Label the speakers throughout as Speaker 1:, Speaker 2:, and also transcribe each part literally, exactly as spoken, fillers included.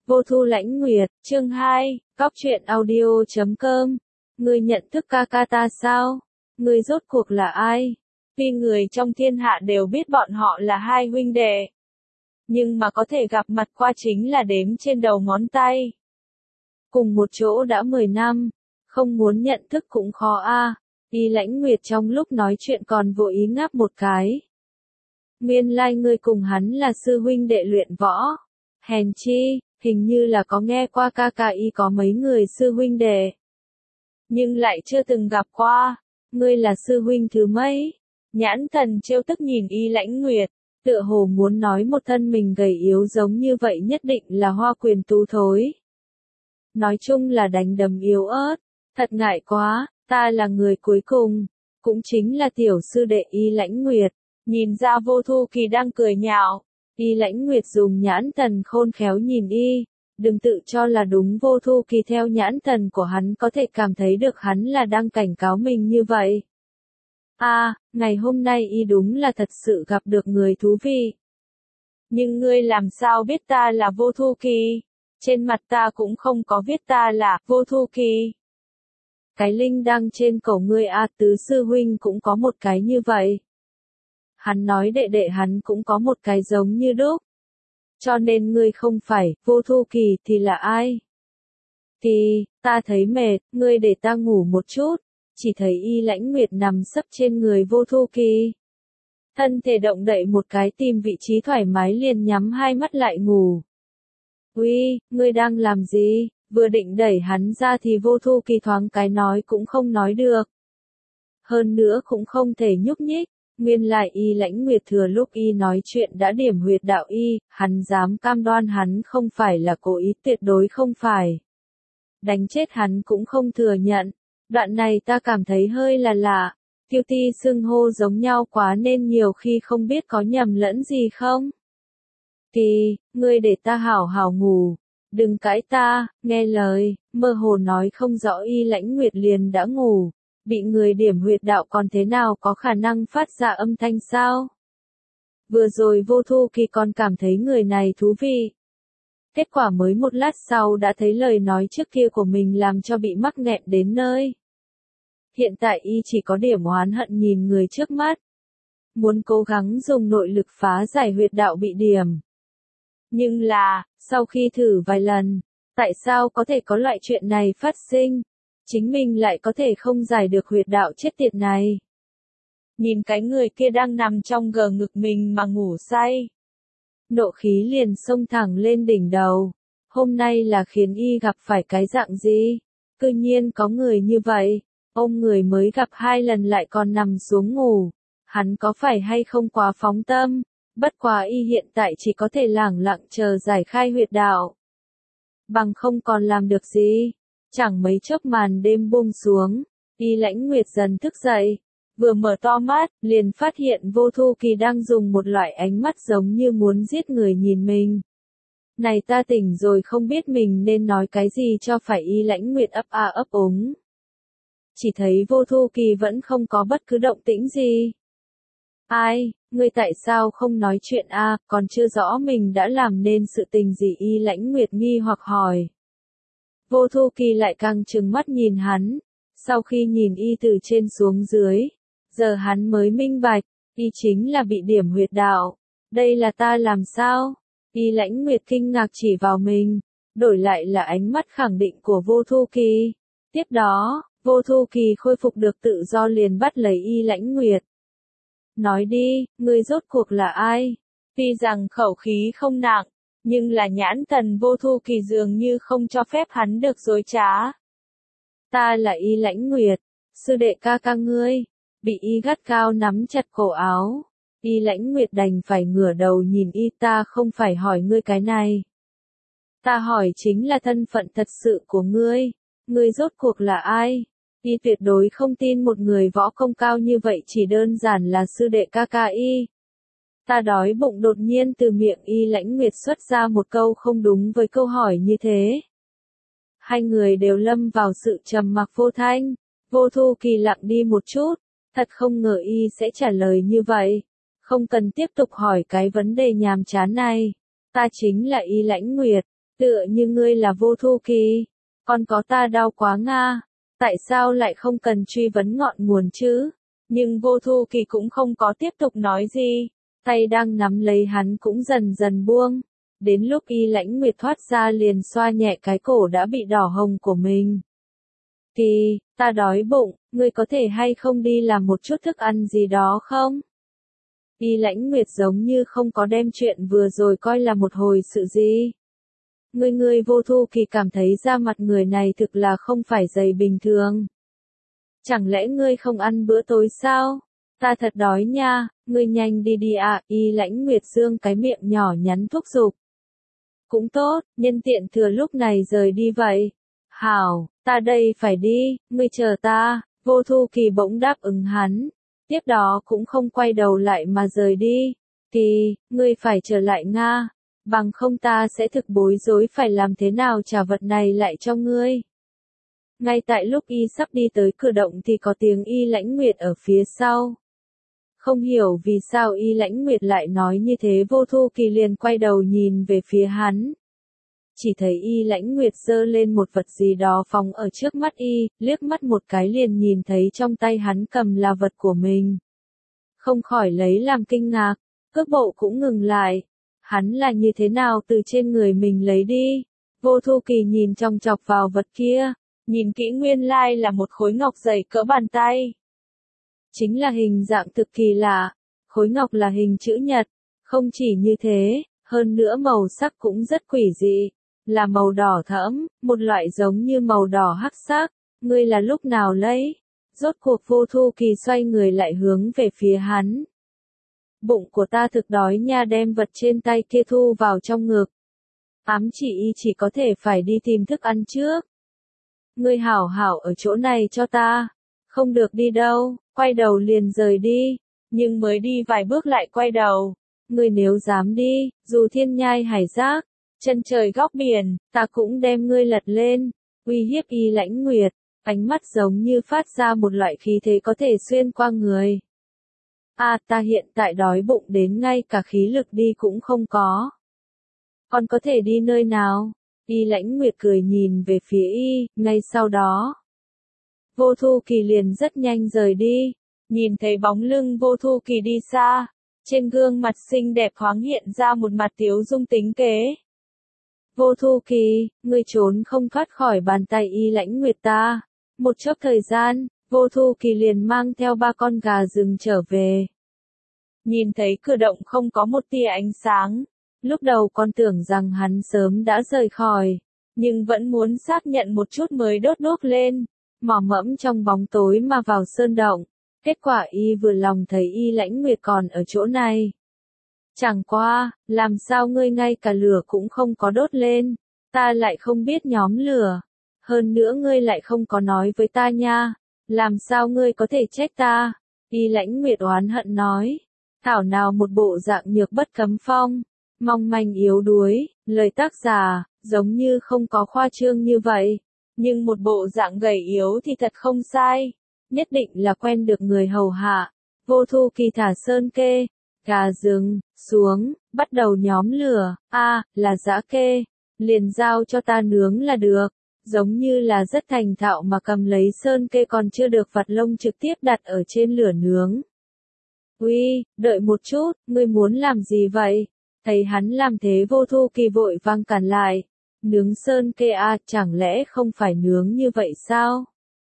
Speaker 1: Vô Thu Lãnh Nguyệt, chương hai, Cóc truyện audio chấm com. Ngươi nhận thức ca ca ta sao? Ngươi rốt cuộc là ai? Tuy người trong thiên hạ đều biết bọn họ là hai huynh đệ, nhưng mà có thể gặp mặt qua chính là đếm trên đầu ngón tay. Cùng một chỗ đã mười năm, không muốn nhận thức cũng khó a. Y Lãnh Nguyệt trong lúc nói chuyện còn vô ý ngáp một cái. Nguyên lai like ngươi cùng hắn là sư huynh đệ luyện võ. Hèn chi, hình như là có nghe qua ca ca y có mấy người sư huynh đệ, nhưng lại chưa từng gặp qua. Ngươi là sư huynh thứ mấy? Nhãn Thần trêu tức nhìn Y Lãnh Nguyệt, tựa hồ muốn nói một thân mình gầy yếu giống như vậy nhất định là Hoa Quyền tú thối. Nói chung là đánh đấm yếu ớt, thật ngại quá, ta là người cuối cùng, cũng chính là tiểu sư đệ Y Lãnh Nguyệt. Nhìn ra Vô Thu Kỳ đang cười nhạo, Y Lãnh Nguyệt dùng nhãn thần khôn khéo nhìn y, đừng tự cho là đúng. Vô Thu Kỳ theo nhãn thần của hắn có thể cảm thấy được hắn là đang cảnh cáo mình như vậy. A, à, ngày hôm nay y đúng là thật sự gặp được người thú vị. Nhưng ngươi làm sao biết ta là Vô Thu Kỳ? Trên mặt ta cũng không có viết ta là Vô Thu Kỳ. Cái linh đăng trên cổ ngươi a, tứ sư huynh cũng có một cái như vậy. Hắn nói đệ đệ hắn cũng có một cái giống như đúc. Cho nên ngươi không phải Vô Thu Kỳ thì là ai? Thì, ta thấy mệt, ngươi để ta ngủ một chút. Chỉ thấy Y Lãnh Nguyệt nằm sấp trên người Vô Thu Kỳ. Thân thể động đậy một cái, tìm vị trí thoải mái liền nhắm hai mắt lại ngủ. Uy, ngươi đang làm gì? Vừa định đẩy hắn ra thì Vô Thu Kỳ thoáng cái nói cũng không nói được. Hơn nữa cũng không thể nhúc nhích. Nguyên lại Y Lãnh Nguyệt thừa lúc y nói chuyện đã điểm huyệt đạo y, hắn dám cam đoan hắn không phải là cố ý, tuyệt đối không phải. Đánh chết hắn cũng không thừa nhận. Đoạn này ta cảm thấy hơi là lạ, Kiêu Ti xưng hô giống nhau quá nên nhiều khi không biết có nhầm lẫn gì không. Kỳ, ngươi để ta hảo hảo ngủ, đừng cãi ta, nghe lời. Mơ hồ nói không rõ Y Lãnh Nguyệt liền đã ngủ. Bị người điểm huyệt đạo còn thế nào có khả năng phát ra âm thanh sao? Vừa rồi Vô Thu Kỳ còn cảm thấy người này thú vị. Kết quả mới một lát sau đã thấy lời nói trước kia của mình làm cho bị mắc nghẹn đến nơi. Hiện tại y chỉ có điểm oán hận nhìn người trước mắt. Muốn cố gắng dùng nội lực phá giải huyệt đạo bị điểm. Nhưng là, sau khi thử vài lần, tại sao có thể có loại chuyện này phát sinh? Chính mình lại có thể không giải được huyệt đạo chết tiệt này. Nhìn cái người kia đang nằm trong gờ ngực mình mà ngủ say. Nộ khí liền xông thẳng lên đỉnh đầu. Hôm nay là khiến y gặp phải cái dạng gì? Cư nhiên có người như vậy. Ông người mới gặp hai lần lại còn nằm xuống ngủ. Hắn có phải hay không quá phóng tâm? Bất quá y hiện tại chỉ có thể lẳng lặng chờ giải khai huyệt đạo. Bằng không còn làm được gì. Chẳng mấy chốc màn đêm buông xuống, Y Lãnh Nguyệt dần thức dậy, vừa mở to mắt, liền phát hiện Vô Thu Kỳ đang dùng một loại ánh mắt giống như muốn giết người nhìn mình. Này ta tỉnh rồi, không biết mình nên nói cái gì cho phải. Y Lãnh Nguyệt ấp a ấp úng. Chỉ thấy Vô Thu Kỳ vẫn không có bất cứ động tĩnh gì. Ai, ngươi tại sao không nói chuyện a, còn chưa rõ mình đã làm nên sự tình gì? Y Lãnh Nguyệt nghi hoặc hỏi. Vô Thu Kỳ lại càng trừng mắt nhìn hắn, sau khi nhìn y từ trên xuống dưới, giờ hắn mới minh bạch, y chính là bị điểm huyệt đạo. Đây là ta làm sao? Y Lãnh Nguyệt kinh ngạc chỉ vào mình, đổi lại là ánh mắt khẳng định của Vô Thu Kỳ. Tiếp đó, Vô Thu Kỳ khôi phục được tự do liền bắt lấy Y Lãnh Nguyệt. Nói đi, ngươi rốt cuộc là ai? Tuy rằng khẩu khí không nặng, nhưng là nhãn thần Vô Thu Kỳ dường như không cho phép hắn được dối trá. Ta là Y Lãnh Nguyệt, sư đệ ca ca ngươi. Bị y gắt cao nắm chặt cổ áo, Y Lãnh Nguyệt đành phải ngửa đầu nhìn y. Ta không phải hỏi ngươi cái này. Ta hỏi chính là thân phận thật sự của ngươi. Ngươi rốt cuộc là ai? Y tuyệt đối không tin một người võ công cao như vậy chỉ đơn giản là sư đệ ca ca y. Ta đói bụng. Đột nhiên từ miệng Y Lãnh Nguyệt xuất ra một câu không đúng với câu hỏi như thế. Hai người đều lâm vào sự trầm mặc vô thanh. Vô Thu Kỳ lặng đi một chút, thật không ngờ y sẽ trả lời như vậy. Không cần tiếp tục hỏi cái vấn đề nhàm chán này. Ta chính là Y Lãnh Nguyệt, Tựa như ngươi là Vô Thu Kỳ, còn có ta đau quá nga, tại sao lại không cần truy vấn ngọn nguồn chứ? Nhưng Vô Thu Kỳ cũng không có tiếp tục nói gì, tay đang nắm lấy hắn cũng dần dần buông. Đến lúc Y Lãnh Nguyệt thoát ra liền xoa nhẹ cái cổ đã bị đỏ hồng của mình. Kỳ, ta đói bụng, ngươi có thể hay không đi làm một chút thức ăn gì đó không? Y Lãnh Nguyệt giống như không có đem chuyện vừa rồi coi là một hồi sự gì. Ngươi ngươi Vô Thu Kỳ cảm thấy da mặt người này thực là không phải dày bình thường. Chẳng lẽ ngươi không ăn bữa tối sao? Ta thật đói nha, ngươi nhanh đi đi ạ, à. Y Lãnh Nguyệt dương cái miệng nhỏ nhắn thúc giục. Cũng tốt, nhân tiện thừa lúc này rời đi vậy. Hảo, ta đây phải đi, ngươi chờ ta. Vô Thu Kỳ bỗng đáp ứng hắn. Tiếp đó cũng không quay đầu lại mà rời đi. Kỳ, ngươi phải trở lại Nga. Bằng không ta sẽ thực bối rối phải làm thế nào trả vật này lại cho ngươi. Ngay tại lúc Y sắp đi tới cửa động thì có tiếng Y Lãnh Nguyệt ở phía sau. Không hiểu vì sao Y Lãnh Nguyệt lại nói như thế, Vô Thu Kỳ liền quay đầu nhìn về phía hắn. Chỉ thấy Y Lãnh Nguyệt giơ lên một vật gì đó phóng ở trước mắt Y, liếc mắt một cái liền nhìn thấy trong tay hắn cầm là vật của mình. Không khỏi lấy làm kinh ngạc, cước bộ cũng ngừng lại. Hắn là như thế nào từ trên người mình lấy đi? Vô Thu Kỳ nhìn chòng chọc vào vật kia, nhìn kỹ nguyên lai là một khối ngọc dày cỡ bàn tay. Chính là hình dạng cực kỳ lạ, khối ngọc là hình chữ nhật, không chỉ như thế, hơn nữa màu sắc cũng rất quỷ dị, là màu đỏ thẫm, một loại giống như màu đỏ hắc sắc. Ngươi là lúc nào lấy? Rốt cuộc Vô Thu Kỳ xoay người lại hướng về phía hắn. Bụng của ta thực đói nha, đem vật trên tay kia thu vào trong ngực. Ám chỉ Y chỉ có thể phải đi tìm thức ăn trước. Ngươi hảo hảo ở chỗ này cho ta. Không được đi đâu, quay đầu liền rời đi. Nhưng mới đi vài bước lại quay đầu. Ngươi nếu dám đi, dù thiên nhai hải giác, chân trời góc biển, ta cũng đem ngươi lật lên. Uy hiếp Y Lãnh Nguyệt, ánh mắt giống như phát ra một loại khí thế có thể xuyên qua người. À, ta hiện tại đói bụng đến ngay cả khí lực đi cũng không có. Còn có thể đi nơi nào? Y Lãnh Nguyệt cười nhìn về phía Y, ngay sau đó. Vô Thu Kỳ liền rất nhanh rời đi, nhìn thấy bóng lưng Vô Thu Kỳ đi xa, trên gương mặt xinh đẹp thoáng hiện ra một mặt tiếu dung tính kế. Vô Thu Kỳ, ngươi trốn không thoát khỏi bàn tay Y Lãnh Nguyệt ta. Một chốc thời gian, Vô Thu Kỳ liền mang theo ba con gà rừng trở về. Nhìn thấy cửa động không có một tia ánh sáng, lúc đầu con tưởng rằng hắn sớm đã rời khỏi, nhưng vẫn muốn xác nhận một chút mới đốt đuốc lên, mò mẫm trong bóng tối mà vào sơn động. Kết quả Y vừa lòng thấy Y Lãnh Nguyệt còn ở chỗ này. Chẳng qua, làm sao ngươi ngay cả lửa cũng không có đốt lên, ta lại không biết nhóm lửa. Hơn nữa ngươi lại không có nói với ta nha, làm sao ngươi có thể trách ta? Y Lãnh Nguyệt oán hận nói, thảo nào một bộ dạng nhược bất cấm phong, mong manh yếu đuối, lời tác giả, giống như không có khoa trương như vậy, nhưng một bộ dạng gầy yếu thì thật không sai, nhất định là quen được người hầu hạ. Vô Thu Kỳ thả sơn kê, gà rừng, xuống, bắt đầu nhóm lửa, a à, là dã kê, liền giao cho ta nướng là được. Giống như là rất thành thạo mà cầm lấy sơn kê còn chưa được vặt lông trực tiếp đặt ở trên lửa nướng. Uy, đợi một chút, ngươi muốn làm gì vậy? Thấy hắn làm thế, Vô Thu Kỳ vội vang cản lại. Nướng sơn kê à, chẳng lẽ không phải nướng như vậy sao?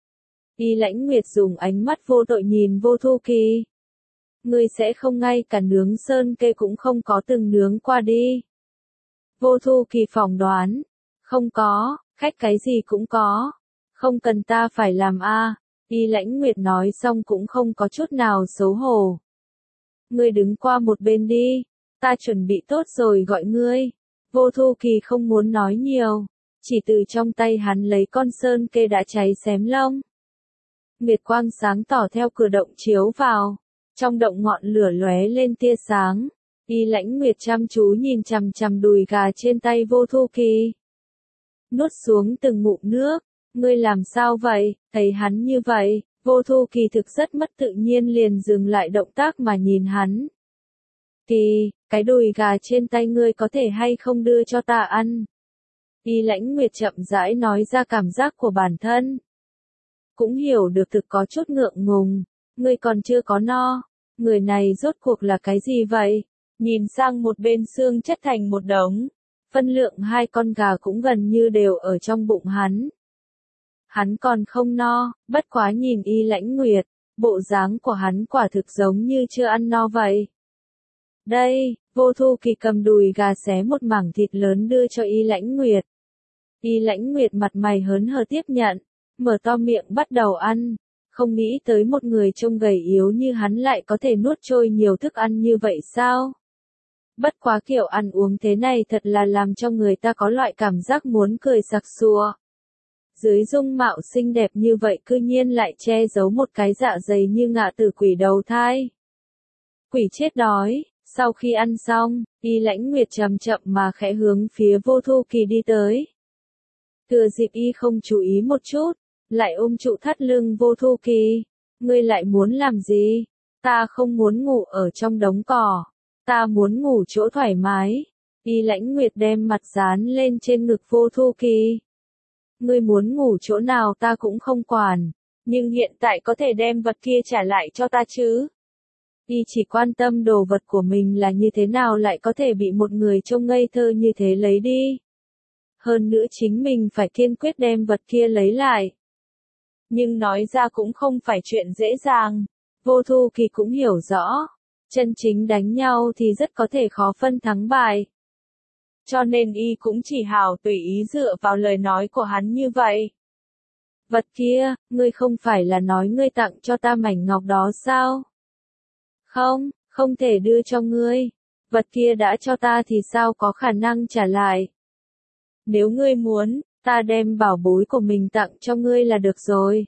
Speaker 1: Y Lãnh Nguyệt dùng ánh mắt vô tội nhìn Vô Thu Kỳ. Ngươi sẽ không ngay cả nướng sơn kê cũng không có từng nướng qua đi. Vô Thu Kỳ phỏng đoán. Không có. Khách cái gì cũng có. Không cần ta phải làm a. À. Y Lãnh Nguyệt nói xong cũng không có chút nào xấu hổ. Ngươi đứng qua một bên đi. Ta chuẩn bị tốt rồi gọi ngươi. Vô Thu Kỳ không muốn nói nhiều. Chỉ từ trong tay hắn lấy con sơn kê đã cháy xém lông. Nguyệt quang sáng tỏ theo cửa động chiếu vào. Trong động ngọn lửa lóe lên tia sáng. Y Lãnh Nguyệt chăm chú nhìn chằm chằm đùi gà trên tay Vô Thu Kỳ. Nuốt xuống từng ngụm nước, ngươi làm sao vậy? Thấy hắn như vậy, Vô Thu Kỳ thực rất mất tự nhiên liền dừng lại động tác mà nhìn hắn. Kỳ, cái đùi gà trên tay ngươi có thể hay không đưa cho ta ăn? Y Lãnh Nguyệt chậm rãi nói ra cảm giác của bản thân. Cũng hiểu được thực có chút ngượng ngùng, ngươi còn chưa có no, người này rốt cuộc là cái gì vậy? Nhìn sang một bên xương chất thành một đống, phân lượng hai con gà cũng gần như đều ở trong bụng hắn. Hắn còn không no, bất quá nhìn Y Lãnh Nguyệt, bộ dáng của hắn quả thực giống như chưa ăn no vậy. Đây, Vô Thu Kỳ cầm đùi gà xé một mảng thịt lớn đưa cho Y Lãnh Nguyệt. Y Lãnh Nguyệt mặt mày hớn hở tiếp nhận, mở to miệng bắt đầu ăn, không nghĩ tới một người trông gầy yếu như hắn lại có thể nuốt trôi nhiều thức ăn như vậy sao? Bất quá kiểu ăn uống thế này thật là làm cho người ta có loại cảm giác muốn cười sặc sụa. Dưới dung mạo xinh đẹp như vậy cư nhiên lại che giấu một cái dạ dày như ngạ tử quỷ đầu thai. Quỷ chết đói, sau khi ăn xong, Y Lãnh Nguyệt chậm chậm mà khẽ hướng phía Vô Thu Kỳ đi tới. Thừa dịp y không chú ý một chút, lại ôm trụ thắt lưng Vô Thu Kỳ. Ngươi lại muốn làm gì? Ta không muốn ngủ ở trong đống cỏ. Ta muốn ngủ chỗ thoải mái. Y Lãnh Nguyệt đem mặt dán lên trên ngực Vô Thu Kỳ. Ngươi muốn ngủ chỗ nào ta cũng không quản. Nhưng hiện tại có thể đem vật kia trả lại cho ta chứ? Y chỉ quan tâm đồ vật của mình là như thế nào lại có thể bị một người trông ngây thơ như thế lấy đi. Hơn nữa chính mình phải kiên quyết đem vật kia lấy lại. Nhưng nói ra cũng không phải chuyện dễ dàng. Vô Thu Kỳ cũng hiểu rõ. Chân chính đánh nhau thì rất có thể khó phân thắng bại. Cho nên y cũng chỉ hào tùy ý dựa vào lời nói của hắn như vậy. Vật kia, ngươi không phải là nói ngươi tặng cho ta mảnh ngọc đó sao? Không, không thể đưa cho ngươi. Vật kia đã cho ta thì sao có khả năng trả lại. Nếu ngươi muốn, ta đem bảo bối của mình tặng cho ngươi là được rồi.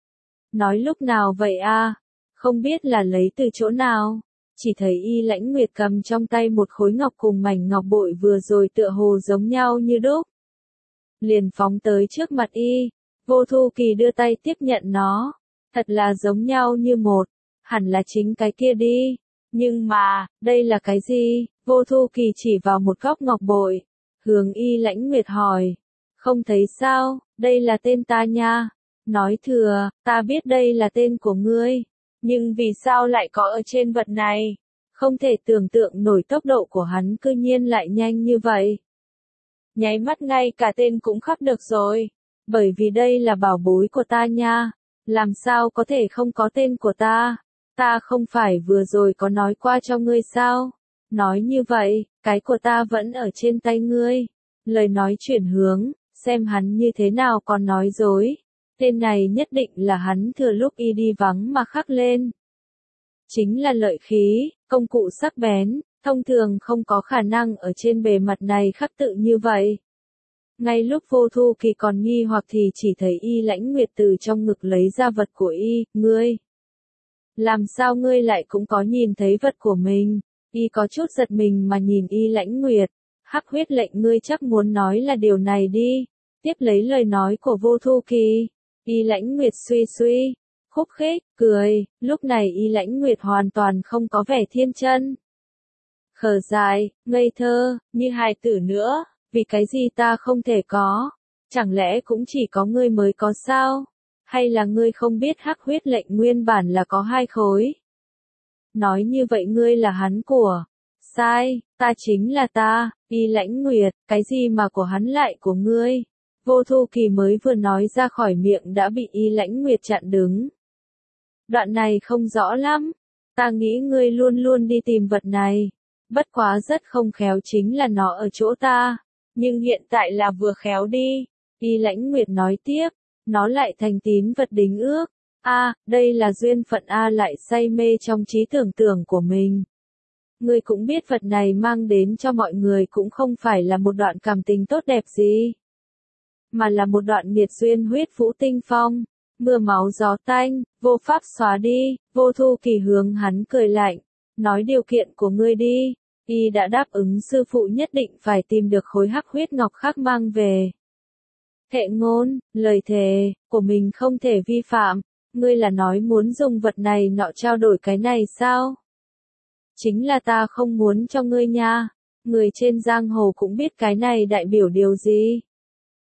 Speaker 1: Nói lúc nào vậy a? Không biết là lấy từ chỗ nào. Chỉ thấy Y Lãnh Nguyệt cầm trong tay một khối ngọc cùng mảnh ngọc bội vừa rồi tựa hồ giống nhau như đúc. Liền phóng tới trước mặt y. Vô Thu Kỳ đưa tay tiếp nhận nó. Thật là giống nhau như một. Hẳn là chính cái kia đi. Nhưng mà, đây là cái gì? Vô Thu Kỳ chỉ vào một góc ngọc bội. Hướng Y Lãnh Nguyệt hỏi. Không thấy sao, đây là tên ta nha. Nói thừa, ta biết đây là tên của ngươi. Nhưng vì sao lại có ở trên vật này? Không thể tưởng tượng nổi tốc độ của hắn cư nhiên lại nhanh như vậy. Nháy mắt ngay cả tên cũng khắc được rồi. Bởi vì đây là bảo bối của ta nha. Làm sao có thể không có tên của ta? Ta không phải vừa rồi có nói qua cho ngươi sao? Nói như vậy, cái của ta vẫn ở trên tay ngươi. Lời nói chuyển hướng, xem hắn như thế nào còn nói dối. Tên này nhất định là hắn thừa lúc y đi vắng mà khắc lên. Chính là lợi khí, công cụ sắc bén, thông thường không có khả năng ở trên bề mặt này khắc tự như vậy. Ngay lúc Vô Thu Kỳ còn nghi hoặc thì chỉ thấy Y Lãnh Nguyệt từ trong ngực lấy ra vật của y, ngươi. Làm sao ngươi lại cũng có nhìn thấy vật của mình? Y có chút giật mình mà nhìn Y Lãnh Nguyệt. Hắc huyết lệnh ngươi chắc muốn nói là điều này đi. Tiếp lấy lời nói của Vô Thu Kỳ. Y Lãnh Nguyệt suy suy, khúc khích, cười, lúc này Y Lãnh Nguyệt hoàn toàn không có vẻ thiên chân. Khờ dài, ngây thơ, như hài tử nữa, vì cái gì ta không thể có? Chẳng lẽ cũng chỉ có ngươi mới có sao? Hay là ngươi không biết hắc huyết lệnh nguyên bản là có hai khối? Nói như vậy ngươi là hắn của. Sai, ta chính là ta, Y Lãnh Nguyệt, cái gì mà của hắn lại của ngươi? Vô Thu Kỳ mới vừa nói ra khỏi miệng đã bị Y Lãnh Nguyệt chặn đứng. Đoạn này không rõ lắm. Ta nghĩ ngươi luôn luôn đi tìm vật này. Bất quá rất không khéo chính là nó ở chỗ ta. Nhưng hiện tại là vừa khéo đi. Y Lãnh Nguyệt nói tiếp. Nó lại thành tín vật đính ước. A, đây là duyên phận A lại say mê trong trí tưởng tượng của mình. Ngươi cũng biết vật này mang đến cho mọi người cũng không phải là một đoạn cảm tình tốt đẹp gì. Mà là một đoạn nghiệt duyên huyết vũ tinh phong, mưa máu gió tanh, vô pháp xóa đi. Vô Thu Kỳ hướng hắn cười lạnh, nói điều kiện của ngươi đi. Y đã đáp ứng sư phụ nhất định phải tìm được khối hắc huyết ngọc khác mang về. Thệ ngôn, lời thề của mình không thể vi phạm. Ngươi là nói muốn dùng vật này nọ trao đổi cái này sao? Chính là ta không muốn cho ngươi nha. Người trên giang hồ cũng biết cái này đại biểu điều gì.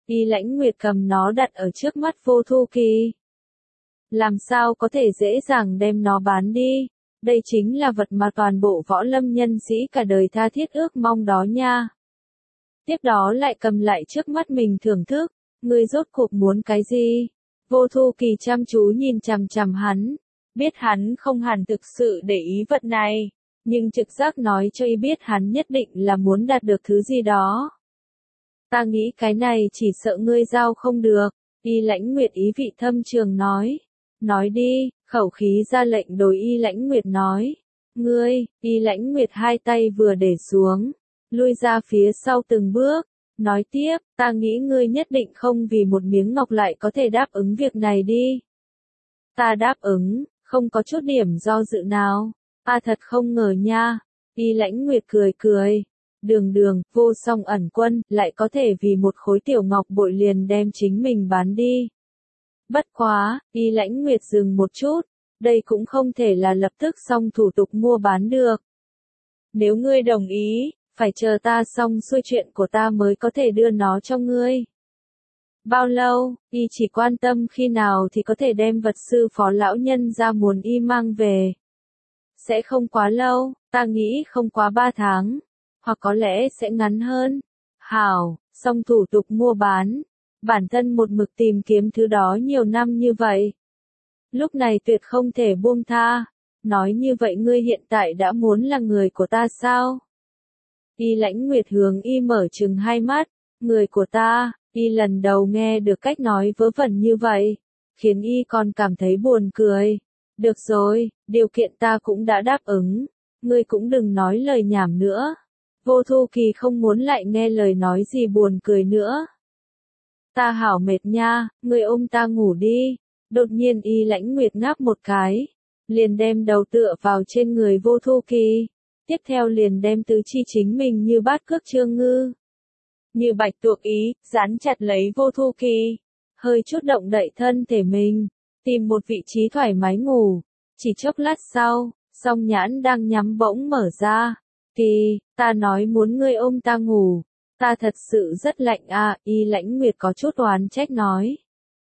Speaker 1: Y Lãnh Nguyệt cầm nó đặt ở trước mắt Vô Thu Kỳ. Làm sao có thể dễ dàng đem nó bán đi, đây chính là vật mà toàn bộ võ lâm nhân sĩ cả đời tha thiết ước mong đó nha. Tiếp đó lại cầm lại trước mắt mình thưởng thức, ngươi rốt cuộc muốn cái gì? Vô Thu Kỳ chăm chú nhìn chằm chằm hắn, biết hắn không hẳn thực sự để ý vật này, nhưng trực giác nói cho y biết hắn nhất định là muốn đạt được thứ gì đó. Ta nghĩ cái này chỉ sợ ngươi giao không được, Y Lãnh Nguyệt ý vị thâm trường nói. Nói đi, khẩu khí ra lệnh đối Y Lãnh Nguyệt nói. Ngươi, Y Lãnh Nguyệt hai tay vừa để xuống, lui ra phía sau từng bước, nói tiếp, ta nghĩ ngươi nhất định không vì một miếng ngọc lại có thể đáp ứng việc này đi. Ta đáp ứng, không có chút điểm do dự nào. Ta thật không ngờ nha. Y Lãnh Nguyệt cười cười. Đường đường, Vô Song Ẩn Quân, lại có thể vì một khối tiểu ngọc bội liền đem chính mình bán đi. Bất quá, Y Lãnh Nguyệt dừng một chút, đây cũng không thể là lập tức xong thủ tục mua bán được. Nếu ngươi đồng ý, phải chờ ta xong xuôi chuyện của ta mới có thể đưa nó cho ngươi. Bao lâu, Y chỉ quan tâm khi nào thì có thể đem vật sư phó lão nhân ra muốn Y mang về. Sẽ không quá lâu, ta nghĩ không quá ba tháng. Hoặc có lẽ sẽ ngắn hơn. Hảo, xong thủ tục mua bán. Bản thân một mực tìm kiếm thứ đó nhiều năm như vậy. Lúc này tuyệt không thể buông tha. Nói như vậy ngươi hiện tại đã muốn là người của ta sao? Y Lãnh Nguyệt hướng Y mở trừng hai mắt. Người của ta, Y lần đầu nghe được cách nói vớ vẩn như vậy. Khiến Y còn cảm thấy buồn cười. Được rồi, điều kiện ta cũng đã đáp ứng. Ngươi cũng đừng nói lời nhảm nữa. Vô Thu Kỳ không muốn lại nghe lời nói gì buồn cười nữa. Ta hảo mệt nha, ngươi ôm ta ngủ đi. Đột nhiên Y Lãnh Nguyệt ngáp một cái, liền đem đầu tựa vào trên người Vô Thu Kỳ. Tiếp theo liền đem tứ chi chính mình như bát cước Trương Ngư. Như bạch tuộc ý, dán chặt lấy Vô Thu Kỳ. Hơi chút động đậy thân thể mình, tìm một vị trí thoải mái ngủ. Chỉ chốc lát sau, song nhãn đang nhắm bỗng mở ra. Kỳ, ta nói muốn ngươi ôm ta ngủ. Ta thật sự rất lạnh à, Y Lãnh Nguyệt có chút oán trách nói.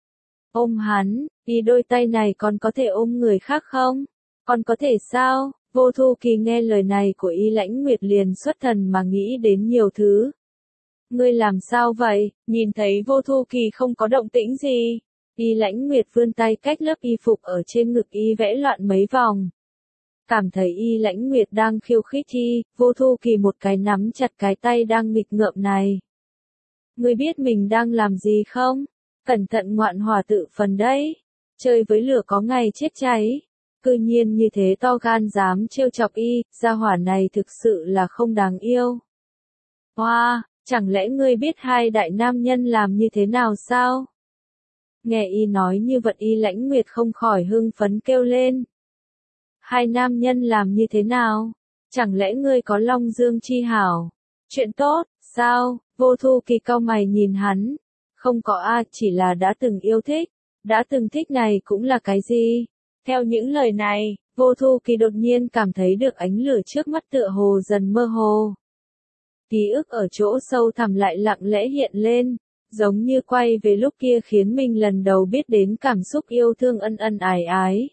Speaker 1: Ôm hắn, Y đôi tay này còn có thể ôm người khác không? Còn có thể sao? Vô Thu Kỳ nghe lời này của Y Lãnh Nguyệt liền xuất thần mà nghĩ đến nhiều thứ. Ngươi làm sao vậy? Nhìn thấy Vô Thu Kỳ không có động tĩnh gì. Y Lãnh Nguyệt vươn tay cách lớp y phục ở trên ngực Y vẽ loạn mấy vòng. Cảm thấy Y Lãnh Nguyệt đang khiêu khích Y, Vô Thu Kỳ một cái nắm chặt cái tay đang nghịch ngợm này. Ngươi biết mình đang làm gì không? Cẩn thận ngoạn hỏa tự phần đấy. Chơi với lửa có ngày chết cháy. Cư nhiên như thế to gan dám trêu chọc Y, gia hỏa này thực sự là không đáng yêu. Hoa, wow, chẳng lẽ ngươi biết hai đại nam nhân làm như thế nào sao? Nghe Y nói như vậy Y Lãnh Nguyệt không khỏi hưng phấn kêu lên. Hai nam nhân làm như thế nào? Chẳng lẽ ngươi có Long Dương chi hảo? Chuyện tốt, sao? Vô Thu Kỳ cau mày nhìn hắn. Không có a, chỉ là đã từng yêu thích. Đã từng thích này cũng là cái gì? Theo những lời này, Vô Thu Kỳ đột nhiên cảm thấy được ánh lửa trước mắt tựa hồ dần mơ hồ. Ký ức ở chỗ sâu thẳm lại lặng lẽ hiện lên, giống như quay về lúc kia khiến mình lần đầu biết đến cảm xúc yêu thương ân ân ái ái.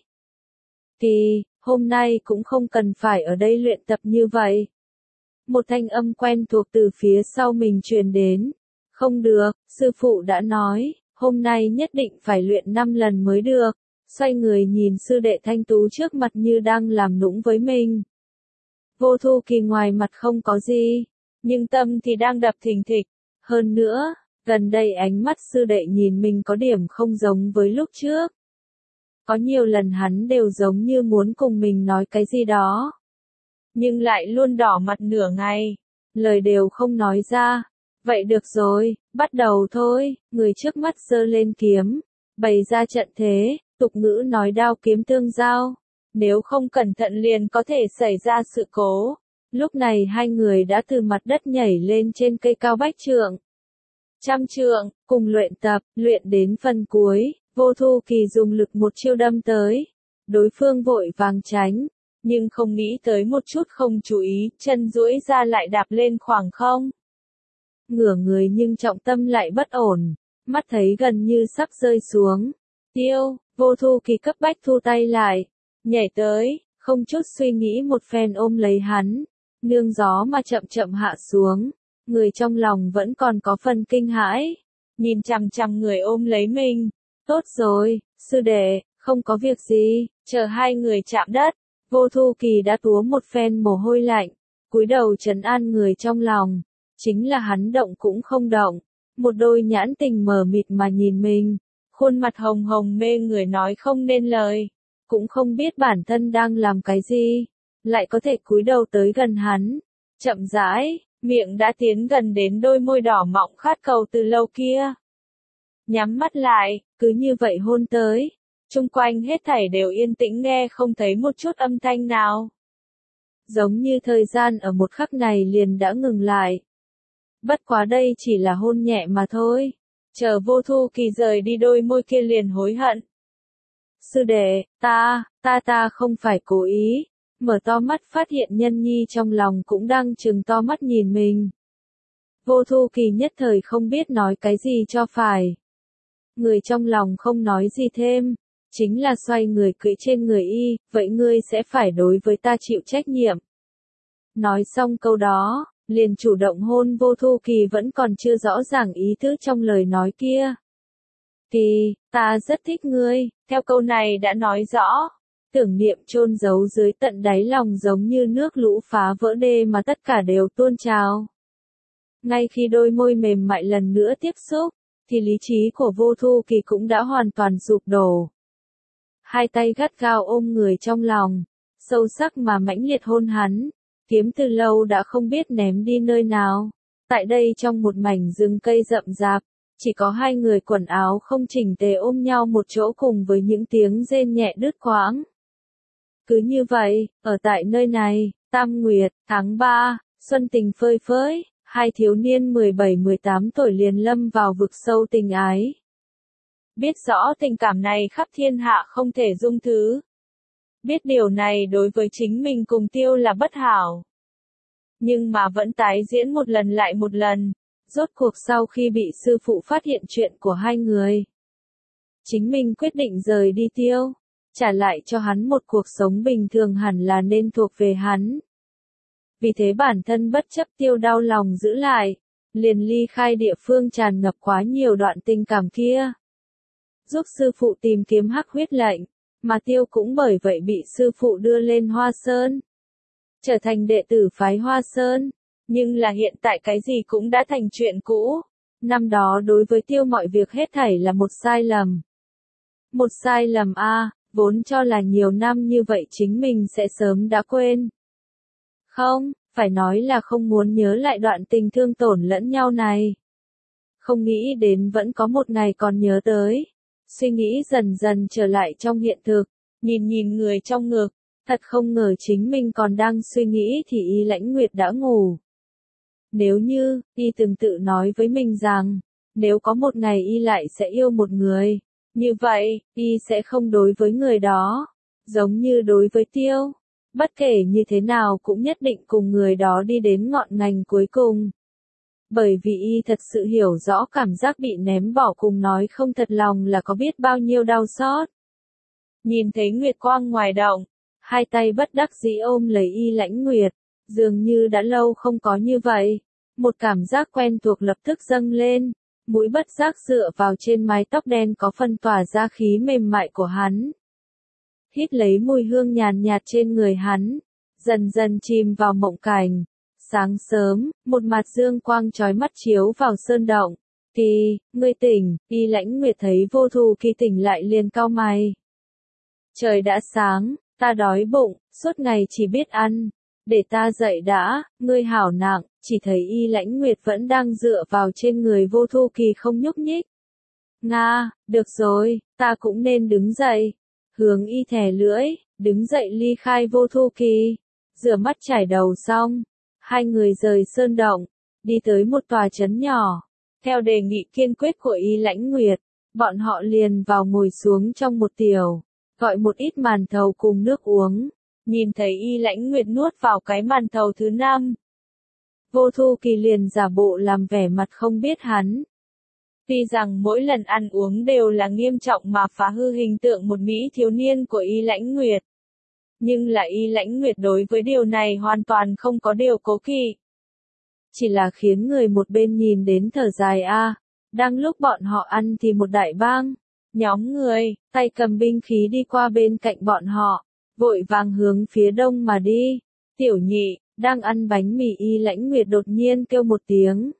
Speaker 1: Kỳ, hôm nay cũng không cần phải ở đây luyện tập như vậy. Một thanh âm quen thuộc từ phía sau mình truyền đến. Không được, sư phụ đã nói, hôm nay nhất định phải luyện năm lần mới được. Xoay người nhìn sư đệ thanh tú trước mặt như đang làm nũng với mình. Vô Thu Kỳ ngoài mặt không có gì, nhưng tâm thì đang đập thình thịch. Hơn nữa, gần đây ánh mắt sư đệ nhìn mình có điểm không giống với lúc trước. Có nhiều lần hắn đều giống như muốn cùng mình nói cái gì đó. Nhưng lại luôn đỏ mặt nửa ngày. Lời đều không nói ra. Vậy được rồi, bắt đầu thôi. Người trước mắt giơ lên kiếm. Bày ra trận thế. Tục ngữ nói đao kiếm tương giao. Nếu không cẩn thận liền có thể xảy ra sự cố. Lúc này hai người đã từ mặt đất nhảy lên trên cây cao bách trượng. Trăm trượng, cùng luyện tập, luyện đến phần cuối. Vô Thu Kỳ dùng lực một chiêu đâm tới. Đối phương vội vàng tránh. Nhưng không nghĩ tới một chút không chú ý, chân duỗi ra lại đạp lên khoảng không. ngửa người nhưng trọng tâm lại bất ổn, mắt thấy gần như sắp rơi xuống. Tiêu, Vô Thu Kỳ cấp bách thu tay lại, nhảy tới, không chút suy nghĩ một phen ôm lấy hắn, nương gió mà chậm chậm hạ xuống, người trong lòng vẫn còn có phần kinh hãi, nhìn chằm chằm người ôm lấy mình. Tốt rồi, sư đệ, không có việc gì, chờ hai người chạm đất, Vô Thu Kỳ đã túa một phen mồ hôi lạnh, cúi đầu trấn an người trong lòng, chính là hắn động cũng không động, một đôi nhãn tình mờ mịt mà nhìn mình, khuôn mặt hồng hồng mê người nói không nên lời, cũng không biết bản thân đang làm cái gì, lại có thể cúi đầu tới gần hắn, chậm rãi, miệng đã tiến gần đến đôi môi đỏ mọng khát cầu từ lâu kia. Nhắm mắt lại, cứ như vậy hôn tới, chung quanh hết thảy đều yên tĩnh nghe không thấy một chút âm thanh nào. Giống như thời gian ở một khắc này liền đã ngừng lại. Bất quá đây chỉ là hôn nhẹ mà thôi, chờ Vô Thu Kỳ rời đi đôi môi kia liền hối hận. Sư đệ, ta, ta ta không phải cố ý, mở to mắt phát hiện Nhân Nhi trong lòng cũng đang trừng to mắt nhìn mình. Vô Thu Kỳ nhất thời không biết nói cái gì cho phải. Người trong lòng không nói gì thêm, chính là xoay người cưỡi trên người y, vậy ngươi sẽ phải đối với ta chịu trách nhiệm. Nói xong câu đó, liền chủ động hôn Vô Thu Kỳ vẫn còn chưa rõ ràng ý tứ trong lời nói kia. Kỳ, ta rất thích ngươi, theo câu này đã nói rõ, tưởng niệm chôn giấu dưới tận đáy lòng giống như nước lũ phá vỡ đê mà tất cả đều tuôn trào. Ngay khi đôi môi mềm mại lần nữa tiếp xúc, thì lý trí của Vô Thu Kỳ cũng đã hoàn toàn sụp đổ. Hai tay gắt gao ôm người trong lòng, sâu sắc mà mãnh liệt hôn hắn, kiếm từ lâu đã không biết ném đi nơi nào. Tại đây trong một mảnh rừng cây rậm rạp, chỉ có hai người quần áo không chỉnh tề ôm nhau một chỗ cùng với những tiếng rên nhẹ đứt quãng. Cứ như vậy, ở tại nơi này, Tam Nguyệt, tháng ba, xuân tình phơi phới, hai thiếu niên mười bảy mười tám tuổi liền lâm vào vực sâu tình ái. Biết rõ tình cảm này khắp thiên hạ không thể dung thứ. Biết điều này đối với chính mình cùng Tiêu là bất hảo. Nhưng mà vẫn tái diễn một lần lại một lần, rốt cuộc sau khi bị sư phụ phát hiện chuyện của hai người. Chính mình quyết định rời đi Tiêu, trả lại cho hắn một cuộc sống bình thường hẳn là nên thuộc về hắn. Vì thế bản thân bất chấp Tiêu đau lòng giữ lại, liền ly khai địa phương tràn ngập quá nhiều đoạn tình cảm kia. Giúp sư phụ tìm kiếm hắc huyết lệnh, mà Tiêu cũng bởi vậy bị sư phụ đưa lên Hoa Sơn. Trở thành đệ tử phái Hoa Sơn, nhưng là hiện tại cái gì cũng đã thành chuyện cũ. Năm đó đối với Tiêu mọi việc hết thảy là một sai lầm. Một sai lầm a, vốn cho là nhiều năm như vậy chính mình sẽ sớm đã quên. Không, phải nói là không muốn nhớ lại đoạn tình thương tổn lẫn nhau này. Không nghĩ đến vẫn có một ngày còn nhớ tới. Suy nghĩ dần dần trở lại trong hiện thực, nhìn nhìn người trong ngực, thật không ngờ chính mình còn đang suy nghĩ thì Y Lãnh Nguyệt đã ngủ. Nếu như, Y từng tự nói với mình rằng, nếu có một ngày Y lại sẽ yêu một người, như vậy, Y sẽ không đối với người đó, giống như đối với Tiêu. Bất kể như thế nào cũng nhất định cùng người đó đi đến ngọn ngành cuối cùng. Bởi vì Y thật sự hiểu rõ cảm giác bị ném bỏ cùng nói không thật lòng là có biết bao nhiêu đau xót. Nhìn thấy Nguyệt Quang ngoài động, hai tay bất đắc dĩ ôm lấy Y Lãnh Nguyệt, dường như đã lâu không có như vậy. Một cảm giác quen thuộc lập tức dâng lên, mũi bất giác dựa vào trên mái tóc đen có phần tỏa ra khí mềm mại của hắn. Hít lấy mùi hương nhàn nhạt trên người hắn, dần dần chìm vào mộng cảnh. Sáng sớm, một mặt dương quang chói mắt chiếu vào sơn động. Kỳ, ngươi tỉnh, Y Lãnh Nguyệt thấy Vô Thu Kỳ tỉnh lại liền cau mày. Trời đã sáng, ta đói bụng, suốt ngày chỉ biết ăn. Để ta dậy đã, ngươi hảo nặng, chỉ thấy Y Lãnh Nguyệt vẫn đang dựa vào trên người Vô Thu Kỳ không nhúc nhích. Nga, được rồi, ta cũng nên đứng dậy. Hướng Y thè lưỡi, đứng dậy ly khai Vô Thu Kỳ. Rửa mắt chải đầu xong. Hai người rời sơn động, đi tới một tòa trấn nhỏ. Theo đề nghị kiên quyết của Y Lãnh Nguyệt, bọn họ liền vào ngồi xuống trong một tiểu, gọi một ít màn thầu cùng nước uống. Nhìn thấy Y Lãnh Nguyệt nuốt vào cái màn thầu thứ năm. Vô Thu Kỳ liền giả bộ làm vẻ mặt không biết hắn. Tuy rằng mỗi lần ăn uống đều là nghiêm trọng mà phá hư hình tượng một mỹ thiếu niên của Y Lãnh Nguyệt. Nhưng là Y Lãnh Nguyệt đối với điều này hoàn toàn không có điều cố kỵ. Chỉ là khiến người một bên nhìn đến thở dài a. À. Đang lúc bọn họ ăn thì một đại bang, nhóm người, tay cầm binh khí đi qua bên cạnh bọn họ, vội vàng hướng phía đông mà đi. Tiểu Nhị, đang ăn bánh mì Y Lãnh Nguyệt đột nhiên kêu một tiếng.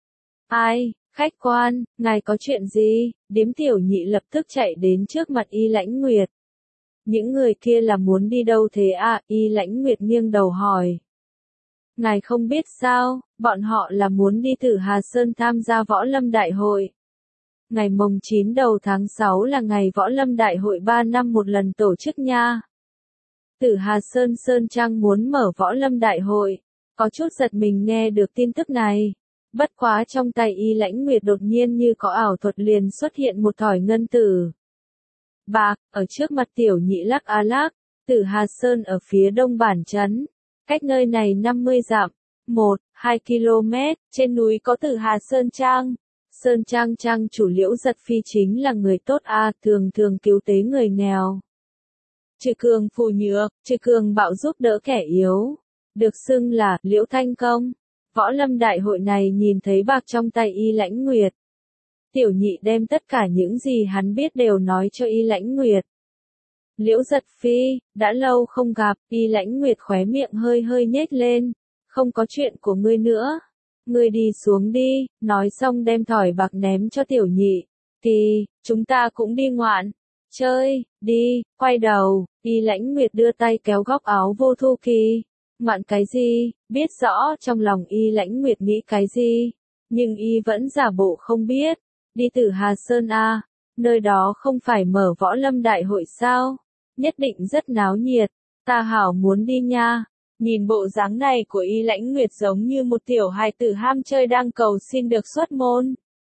Speaker 1: Ai, khách quan, ngài có chuyện gì? Điếm Tiểu Nhị lập tức chạy đến trước mặt Y Lãnh Nguyệt. Những người kia là muốn đi đâu thế à? Y Lãnh Nguyệt nghiêng đầu hỏi. Ngài không biết sao, bọn họ là muốn đi Tử Hà Sơn tham gia võ lâm đại hội. Ngày mồng chín đầu tháng sáu là ngày võ lâm đại hội ba năm một lần tổ chức nha. Tử Hà Sơn Sơn Trang muốn mở võ lâm đại hội. Có chút giật mình nghe được tin tức này. Bất quá trong tay Y Lãnh Nguyệt đột nhiên như có ảo thuật liền xuất hiện một thỏi ngân tử. Bạc, ở trước mặt Tiểu Nhị lắc a lắc, Tử Hà Sơn ở phía đông bản trấn. Cách nơi này năm mươi dặm, một, hai ki lô mét, trên núi có Tử Hà Sơn Trang. Sơn Trang Trang chủ Liễu Giật Phi chính là người tốt a, thường thường cứu tế người nghèo. Trừ cường phù nhược, trừ cường bạo giúp đỡ kẻ yếu. Được xưng là Liễu Thanh Công. Võ lâm đại hội này nhìn thấy bạc trong tay Y Lãnh Nguyệt. Tiểu Nhị đem tất cả những gì hắn biết đều nói cho Y Lãnh Nguyệt. Liễu Giật Phi, đã lâu không gặp, Y Lãnh Nguyệt khóe miệng hơi hơi nhếch lên. Không có chuyện của ngươi nữa. Ngươi đi xuống đi, nói xong đem thỏi bạc ném cho Tiểu Nhị. Kỳ, chúng ta cũng đi ngoạn. Chơi, đi, quay đầu, Y Lãnh Nguyệt đưa tay kéo góc áo Vô Thu Kỳ. Ngoạn cái gì, biết rõ trong lòng Y Lãnh Nguyệt nghĩ cái gì. Nhưng Y vẫn giả bộ không biết. Đi Tử Hà Sơn a, nơi đó không phải mở võ lâm đại hội sao? Nhất định rất náo nhiệt, ta hảo muốn đi nha. Nhìn bộ dáng này của Y Lãnh Nguyệt giống như một tiểu hài tử ham chơi đang cầu xin được xuất môn.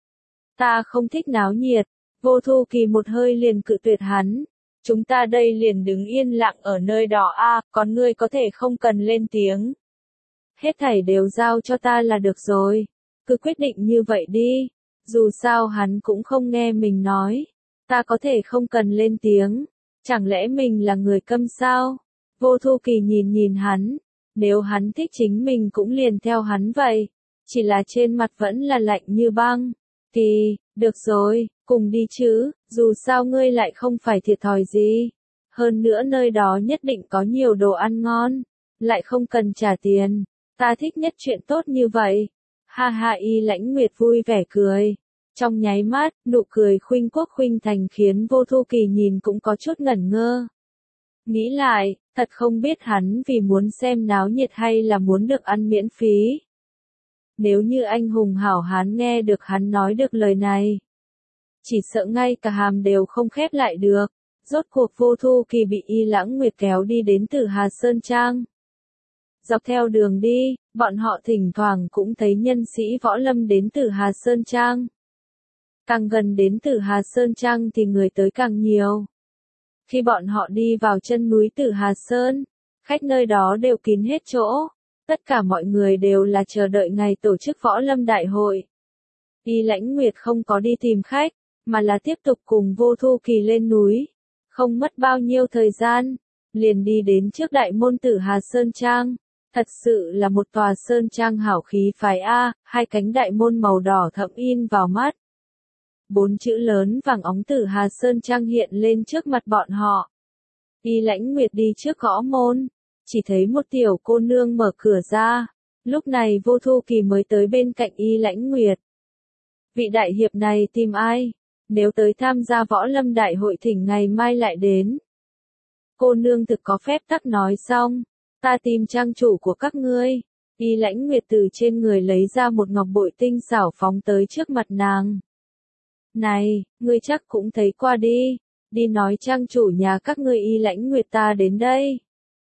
Speaker 1: Ta không thích náo nhiệt. Vô Thu Kỳ một hơi liền cự tuyệt hắn. Chúng ta đây liền đứng yên lặng ở nơi đó a, à, còn ngươi có thể không cần lên tiếng. Hết thảy đều giao cho ta là được rồi. Cứ quyết định như vậy đi. Dù sao hắn cũng không nghe mình nói. Ta có thể không cần lên tiếng. Chẳng lẽ mình là người câm sao? Vô Thu Kỳ nhìn nhìn hắn. Nếu hắn thích chính mình cũng liền theo hắn vậy. Chỉ là trên mặt vẫn là lạnh như băng. Kỳ, được rồi, cùng đi chứ, dù sao ngươi lại không phải thiệt thòi gì. Hơn nữa nơi đó nhất định có nhiều đồ ăn ngon. Lại không cần trả tiền. Ta thích nhất chuyện tốt như vậy. Ha ha, Y Lãnh Nguyệt vui vẻ cười. Trong nháy mắt, nụ cười khuynh quốc khuynh thành khiến Vô Thu Kỳ nhìn cũng có chút ngẩn ngơ. Nghĩ lại, thật không biết hắn vì muốn xem náo nhiệt hay là muốn được ăn miễn phí. Nếu như anh hùng hảo hán nghe được hắn nói được lời này, chỉ sợ ngay cả hàm đều không khép lại được. Rốt cuộc Vô Thu Kỳ bị Y Lãng Nguyệt kéo đi đến Tử Hà Sơn Trang. Dọc theo đường đi, bọn họ thỉnh thoảng cũng thấy nhân sĩ võ lâm đến Tử Hà Sơn Trang. Càng gần đến Tử Hà Sơn Trang thì người tới càng nhiều. Khi bọn họ đi vào chân núi Tử Hà Sơn, khách nơi đó đều kín hết chỗ. Tất cả mọi người đều là chờ đợi ngày tổ chức võ lâm đại hội. Y Lãnh Nguyệt không có đi tìm khách, mà là tiếp tục cùng Vô Thu Kỳ lên núi. Không mất bao nhiêu thời gian, liền đi đến trước đại môn Tử Hà Sơn Trang. Thật sự là một tòa sơn trang hảo khí phái a, hai cánh đại môn màu đỏ thẫm in vào mắt. Bốn chữ lớn vàng óng Tử Hà Sơn Trang hiện lên trước mặt bọn họ. Y Lãnh Nguyệt đi trước gõ môn, chỉ thấy một tiểu cô nương mở cửa ra. Lúc này Vô Thu Kỳ mới tới bên cạnh Y Lãnh Nguyệt. Vị đại hiệp này tìm ai? Nếu tới tham gia võ lâm đại hội thỉnh ngày mai lại đến. Cô nương thực có phép tắc nói xong. Ta tìm trang chủ của các ngươi. Y Lãnh Nguyệt từ trên người lấy ra một ngọc bội tinh xảo phóng tới trước mặt nàng. Này, ngươi chắc cũng thấy qua đi. Đi nói trang chủ nhà các ngươi Y Lãnh Nguyệt ta đến đây.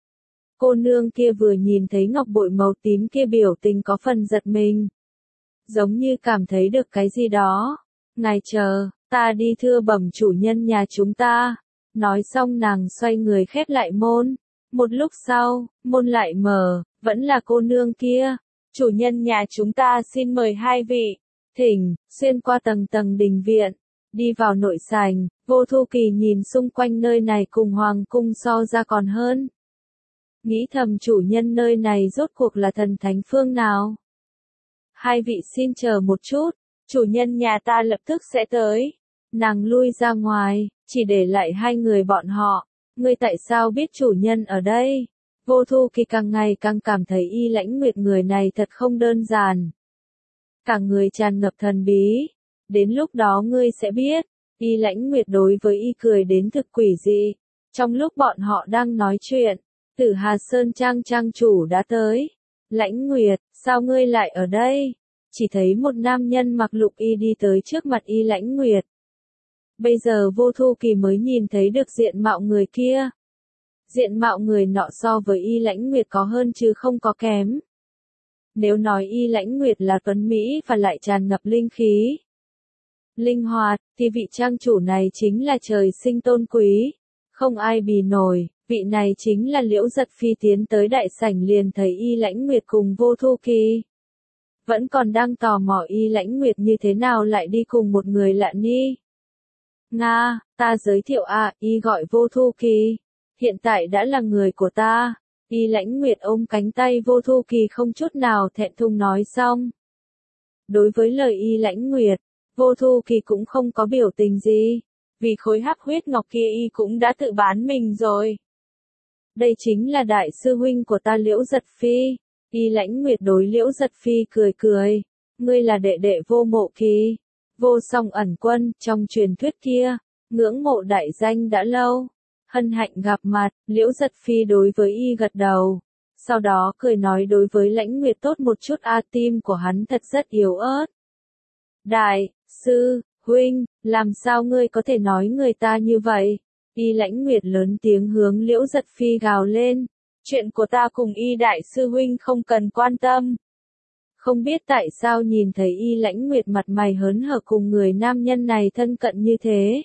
Speaker 1: Cô nương kia vừa nhìn thấy ngọc bội màu tím kia biểu tình có phần giật mình. Giống như cảm thấy được cái gì đó. Ngài chờ, ta đi thưa bẩm chủ nhân nhà chúng ta. Nói xong nàng xoay người khép lại môn. Một lúc sau, môn lại mở, vẫn là cô nương kia. Chủ nhân nhà chúng ta xin mời hai vị. Thỉnh, xuyên qua tầng tầng đình viện, đi vào nội sảnh, Vô Thu Kỳ nhìn xung quanh nơi này cùng hoàng cung so ra còn hơn. Nghĩ thầm chủ nhân nơi này rốt cuộc là thần thánh phương nào. Hai vị xin chờ một chút, chủ nhân nhà ta lập tức sẽ tới. Nàng lui ra ngoài, chỉ để lại hai người bọn họ. Ngươi tại sao biết chủ nhân ở đây? Vô Thu Kỳ càng ngày càng cảm thấy Y Lãnh Nguyệt người này thật không đơn giản. Cả người tràn ngập thần bí. Đến lúc đó ngươi sẽ biết, Y Lãnh Nguyệt đối với Y cười đến thực quỷ dị. Trong lúc bọn họ đang nói chuyện, Tử Hà Sơn Trang trang chủ đã tới. Lãnh Nguyệt, sao ngươi lại ở đây? Chỉ thấy một nam nhân mặc lục y đi tới trước mặt Y Lãnh Nguyệt. Bây giờ Vô Thu Kỳ mới nhìn thấy được diện mạo người kia. Diện mạo người nọ so với Y Lãnh Nguyệt có hơn chứ không có kém. Nếu nói Y Lãnh Nguyệt là tuấn Mỹ và lại tràn ngập linh khí, linh hoạt, thì vị trang chủ này chính là trời sinh tôn quý. Không ai bì nổi, vị này chính là Liễu Giật Phi. Tiến tới đại sảnh liền thấy Y Lãnh Nguyệt cùng Vô Thu Kỳ. Vẫn còn đang tò mò Y Lãnh Nguyệt như thế nào lại đi cùng một người lạ ni. Nga, ta giới thiệu à, Y gọi Vô Thu Kỳ. Hiện tại đã là người của ta. Y Lãnh Nguyệt ôm cánh tay Vô Thu Kỳ không chút nào thẹn thùng nói xong. Đối với lời Y Lãnh Nguyệt, Vô Thu Kỳ cũng không có biểu tình gì. Vì khối hắc huyết ngọc kia Y cũng đã tự bán mình rồi. Đây chính là đại sư huynh của ta Liễu Giật Phi. Y Lãnh Nguyệt đối Liễu Giật Phi cười cười. Ngươi là đệ đệ Vô Mộ Kỳ. Vô Song ẩn quân, trong truyền thuyết kia, ngưỡng mộ đại danh đã lâu. Hân hạnh gặp mặt, Liễu Giật Phi đối với Y gật đầu. Sau đó cười nói đối với Lãnh Nguyệt tốt một chút a tim của hắn thật rất yếu ớt. Đại, sư, huynh, làm sao ngươi có thể nói người ta như vậy? Y Lãnh Nguyệt lớn tiếng hướng Liễu Giật Phi gào lên. Chuyện của ta cùng Y đại sư huynh không cần quan tâm. Không biết tại sao nhìn thấy Y Lãnh Nguyệt mặt mày hớn hở cùng người nam nhân này thân cận như thế.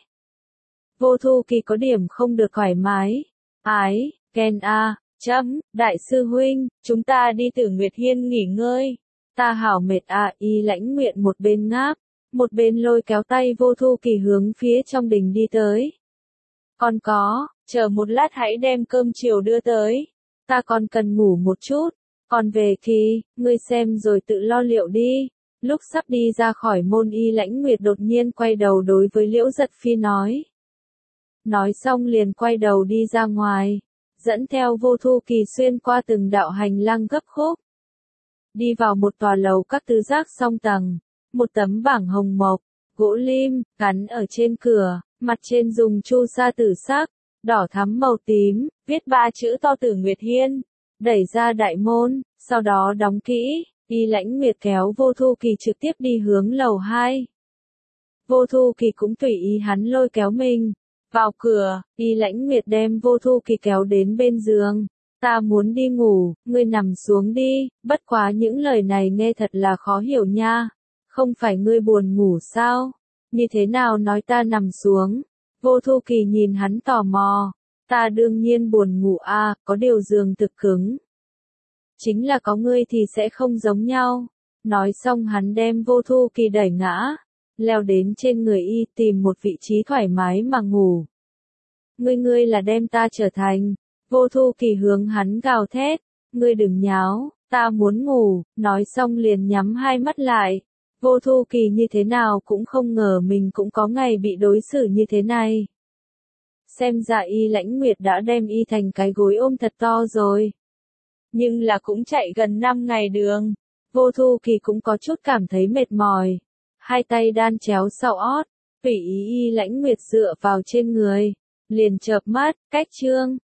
Speaker 1: Vô Thu Kỳ có điểm không được thoải mái. Ái, Ken a, chấm, đại sư huynh, chúng ta đi Tử Nguyệt Hiên nghỉ ngơi. Ta hảo mệt à, Y Lãnh Nguyệt một bên ngáp, một bên lôi kéo tay Vô Thu Kỳ hướng phía trong đình đi tới. Còn có, chờ một lát hãy đem cơm chiều đưa tới. Ta còn cần ngủ một chút. Còn về thì, ngươi xem rồi tự lo liệu đi. Lúc sắp đi ra khỏi môn Y Lãnh Nguyệt đột nhiên quay đầu đối với Liễu Giật Phi nói. Nói xong liền quay đầu đi ra ngoài, dẫn theo Vô Thu Kỳ xuyên qua từng đạo hành lang gấp khúc. Đi vào một tòa lầu các tứ giác song tầng, một tấm bảng hồng mộc, gỗ lim, gắn ở trên cửa, mặt trên dùng chu sa tử sắc, đỏ thắm màu tím, viết ba chữ to Tử Nguyệt Hiên. Đẩy ra đại môn, sau đó đóng kỹ, Y Lãnh Nguyệt kéo Vô Thu Kỳ trực tiếp đi hướng lầu hai. Vô Thu Kỳ cũng tùy ý hắn lôi kéo mình. Vào cửa, Y Lãnh Nguyệt đem Vô Thu Kỳ kéo đến bên giường. Ta muốn đi ngủ, ngươi nằm xuống đi, bất quá những lời này nghe thật là khó hiểu nha. Không phải ngươi buồn ngủ sao? Như thế nào nói ta nằm xuống? Vô Thu Kỳ nhìn hắn tò mò. Ta đương nhiên buồn ngủ a, à, có điều giường thực cứng. Chính là có ngươi thì sẽ không giống nhau. Nói xong hắn đem Vô Thu Kỳ đẩy ngã, leo đến trên người Y tìm một vị trí thoải mái mà ngủ. Ngươi ngươi là đem ta trở thành. Vô Thu Kỳ hướng hắn gào thét. Ngươi đừng nháo, ta muốn ngủ, nói xong liền nhắm hai mắt lại. Vô Thu Kỳ như thế nào cũng không ngờ mình cũng có ngày bị đối xử như thế này. Xem ra Y Lãnh Nguyệt đã đem Y thành cái gối ôm thật to rồi. Nhưng là cũng chạy gần năm ngày đường. Vô Thu Kỳ cũng có chút cảm thấy mệt mỏi. Hai tay đan chéo sau ót, tùy ý Y Lãnh Nguyệt dựa vào trên người. Liền chợp mắt, cách chương.